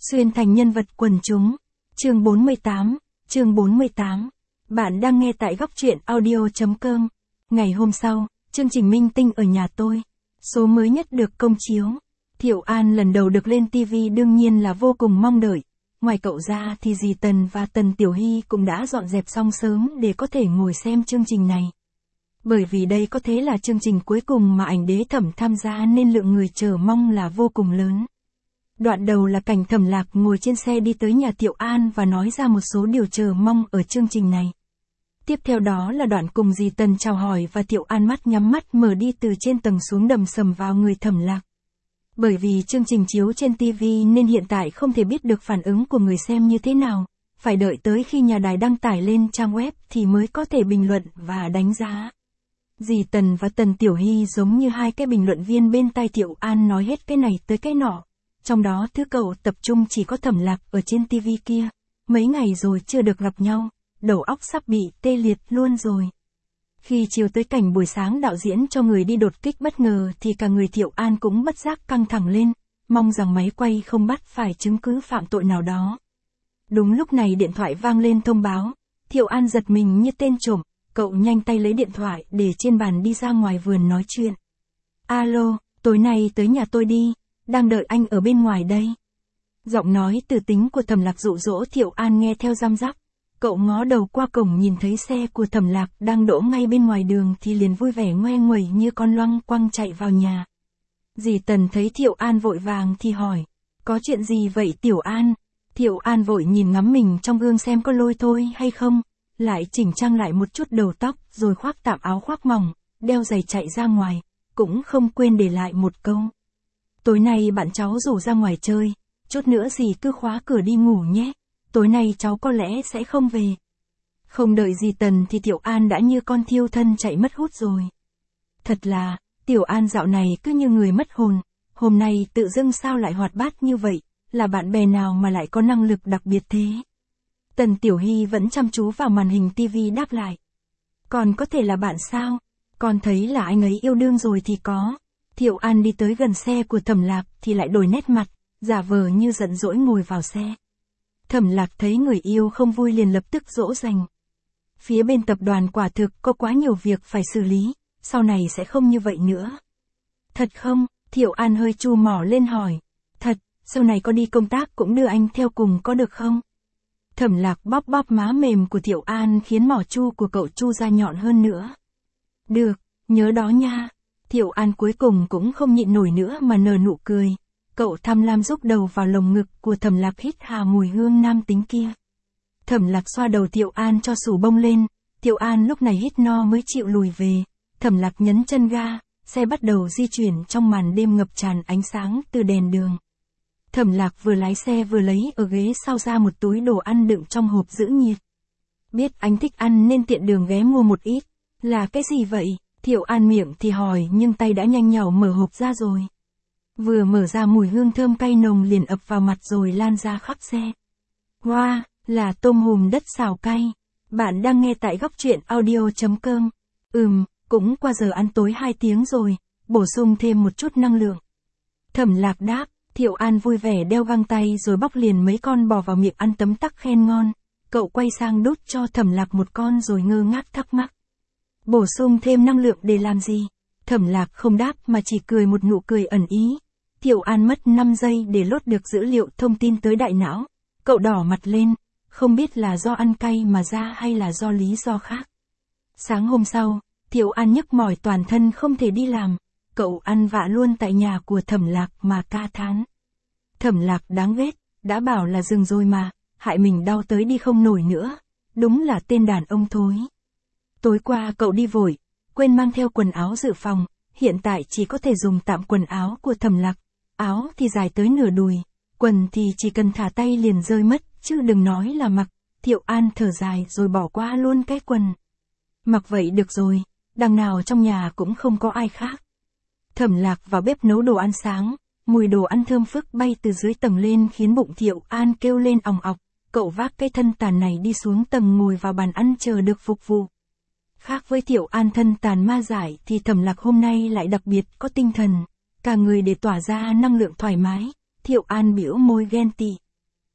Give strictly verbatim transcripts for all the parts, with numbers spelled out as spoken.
Xuyên thành nhân vật quần chúng. Chương bốn mươi tám, chương bốn mươi tám. Bạn đang nghe tại góc truyện audio chấm com. Ngày hôm sau, chương trình Minh Tinh ở nhà tôi. Số mới nhất được công chiếu. Thiệu An lần đầu được lên ti vi đương nhiên là vô cùng mong đợi. Ngoài cậu ra thì dì Tần và Tần Tiểu Hy cũng đã dọn dẹp xong sớm để có thể ngồi xem chương trình này. Bởi vì đây có thể là chương trình cuối cùng mà ảnh đế Thẩm tham gia nên lượng người chờ mong là vô cùng lớn. Đoạn đầu là cảnh Thẩm Lạc ngồi trên xe đi tới nhà Thiệu An và nói ra một số điều chờ mong ở chương trình này. Tiếp theo đó là đoạn cùng dì Tần chào hỏi và Thiệu An mắt nhắm mắt mở đi từ trên tầng xuống đầm sầm vào người Thẩm Lạc. Bởi vì chương trình chiếu trên ti vi nên hiện tại không thể biết được phản ứng của người xem như thế nào, phải đợi tới khi nhà đài đăng tải lên trang web thì mới có thể bình luận và đánh giá. Dì Tần và Tần Tiểu Hy giống như hai cái bình luận viên bên tai Thiệu An nói hết cái này tới cái nọ. Trong đó thứ cậu tập trung chỉ có Thẩm Lạc ở trên ti vi kia. Mấy ngày rồi chưa được gặp nhau, đầu óc sắp bị tê liệt luôn rồi. Khi chiều tới cảnh buổi sáng đạo diễn cho người đi đột kích bất ngờ thì cả người Thiệu An cũng bất giác căng thẳng lên, mong rằng máy quay không bắt phải chứng cứ phạm tội nào đó. Đúng lúc này điện thoại vang lên thông báo, Thiệu An giật mình như tên trộm, cậu nhanh tay lấy điện thoại để trên bàn đi ra ngoài vườn nói chuyện. Alo, tối nay tới nhà tôi đi, đang đợi anh ở bên ngoài đây. Giọng nói từ tính của Thẩm Lạc dụ dỗ Thiệu An nghe theo răm rắp. Cậu ngó đầu qua cổng nhìn thấy xe của Thẩm Lạc đang đỗ ngay bên ngoài đường thì liền vui vẻ ngoe nguẩy như con loăng quăng chạy vào nhà. Dì Tần thấy Thiệu An vội vàng thì hỏi, có chuyện gì vậy Tiểu An? Thiệu An vội nhìn ngắm mình trong gương xem có lôi thôi hay không, lại chỉnh trang lại một chút đầu tóc rồi khoác tạm áo khoác mỏng, đeo giày chạy ra ngoài, cũng không quên để lại một câu. Tối nay bạn cháu rủ ra ngoài chơi, chút nữa dì cứ khóa cửa đi ngủ nhé. Tối nay cháu có lẽ sẽ không về. Không đợi dì Tần thì Tiểu An đã như con thiêu thân chạy mất hút rồi. Thật là, Tiểu An dạo này cứ như người mất hồn, hôm nay tự dưng sao lại hoạt bát như vậy, là bạn bè nào mà lại có năng lực đặc biệt thế. Tần Tiểu Hy vẫn chăm chú vào màn hình ti vi đáp lại. Còn có thể là bạn sao? Con thấy là anh ấy yêu đương rồi thì có. Thiệu An đi tới gần xe của Thẩm Lạc thì lại đổi nét mặt, giả vờ như giận dỗi ngồi vào xe. Thẩm Lạc thấy người yêu không vui liền lập tức dỗ dành. Phía bên tập đoàn quả thực có quá nhiều việc phải xử lý, sau này sẽ không như vậy nữa. Thật không? Thiệu An hơi chu mỏ lên hỏi. Thật, sau này có đi công tác cũng đưa anh theo cùng có được không? Thẩm Lạc bóp bóp má mềm của Thiệu An khiến mỏ chu của cậu chu ra nhọn hơn nữa. Được, nhớ đó nha. Thiệu An cuối cùng cũng không nhịn nổi nữa mà nở nụ cười. Cậu tham lam rúc đầu vào lồng ngực của Thẩm Lạc hít hà mùi hương nam tính kia. Thẩm Lạc xoa đầu Thiệu An cho sủ bông lên, Thiệu An lúc này hít no mới chịu lùi về. Thẩm Lạc nhấn chân ga, xe bắt đầu di chuyển trong màn đêm ngập tràn ánh sáng từ đèn đường. Thẩm Lạc vừa lái xe vừa lấy ở ghế sau ra một túi đồ ăn đựng trong hộp giữ nhiệt. Biết anh thích ăn nên tiện đường ghé mua một ít. Là cái gì vậy? Thiệu An miệng thì hỏi nhưng tay đã nhanh nhảu mở hộp ra rồi. Vừa mở ra mùi hương thơm cay nồng liền ập vào mặt rồi lan ra khắp xe. Wow, là tôm hùm đất xào cay. Bạn đang nghe tại góc truyện audio chấm com. Ừm, cũng qua giờ ăn tối hai tiếng rồi, bổ sung thêm một chút năng lượng. Thẩm Lạc đáp, Thiệu An vui vẻ đeo găng tay rồi bóc liền mấy con bò vào miệng ăn tấm tắc khen ngon. Cậu quay sang đút cho Thẩm Lạc một con rồi ngơ ngác thắc mắc. Bổ sung thêm năng lượng để làm gì? Thẩm Lạc không đáp mà chỉ cười một nụ cười ẩn ý. Thiệu An mất năm giây để lốt được dữ liệu thông tin tới đại não. Cậu đỏ mặt lên, không biết là do ăn cay mà ra hay là do lý do khác. Sáng hôm sau, Thiệu An nhức mỏi toàn thân không thể đi làm. Cậu ăn vạ luôn tại nhà của Thẩm Lạc mà ca thán. Thẩm Lạc đáng ghét, đã bảo là dừng rồi mà, hại mình đau tới đi không nổi nữa. Đúng là tên đàn ông thối. Tối qua cậu đi vội, quên mang theo quần áo dự phòng, hiện tại chỉ có thể dùng tạm quần áo của Thẩm Lạc. Áo thì dài tới nửa đùi, quần thì chỉ cần thả tay liền rơi mất, chứ đừng nói là mặc. Thiệu An thở dài rồi bỏ qua luôn cái quần. Mặc vậy được rồi, đằng nào trong nhà cũng không có ai khác. Thẩm Lạc vào bếp nấu đồ ăn sáng, mùi đồ ăn thơm phức bay từ dưới tầng lên khiến bụng Thiệu An kêu lên òng ọc. Cậu vác cái thân tàn này đi xuống tầng ngồi vào bàn ăn chờ được phục vụ. Khác với Thiệu An thân tàn ma dại thì Thẩm Lạc hôm nay lại đặc biệt có tinh thần. Cả người để tỏa ra năng lượng thoải mái. Thiệu An bĩu môi ghen tị.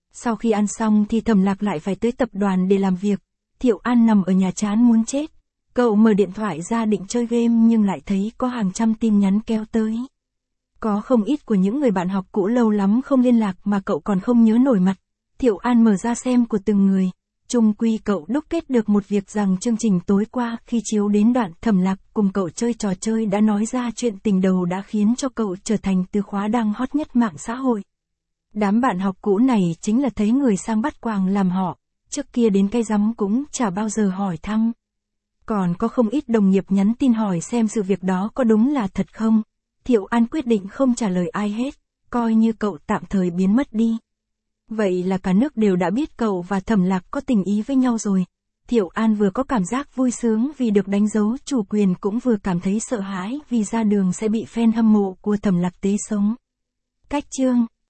Sau khi ăn xong thì Thẩm Lạc lại phải tới tập đoàn để làm việc. Thiệu An nằm ở nhà chán muốn chết. Cậu mở điện thoại ra định chơi game nhưng lại thấy có hàng trăm tin nhắn kéo tới. Có không ít của những người bạn học cũ lâu lắm không liên lạc mà cậu còn không nhớ nổi mặt. Thiệu An mở ra xem của từng người. Chung quy cậu đúc kết được một việc rằng chương trình tối qua khi chiếu đến đoạn Thẩm Lạc cùng cậu chơi trò chơi đã nói ra chuyện tình đầu đã khiến cho cậu trở thành từ khóa đang hot nhất mạng xã hội. Đám bạn học cũ này chính là thấy người sang bắt quàng làm họ, trước kia đến cây rắm cũng chả bao giờ hỏi thăm. Còn có không ít đồng nghiệp nhắn tin hỏi xem sự việc đó có đúng là thật không. Thiệu An quyết định không trả lời ai hết, coi như cậu tạm thời biến mất đi. Vậy là cả nước đều đã biết cậu và Thẩm Lạc có tình ý với nhau rồi. Thiệu An vừa có cảm giác vui sướng vì được đánh dấu chủ quyền cũng vừa cảm thấy sợ hãi vì ra đường sẽ bị fan hâm mộ của Thẩm Lạc tế sống. Cách chương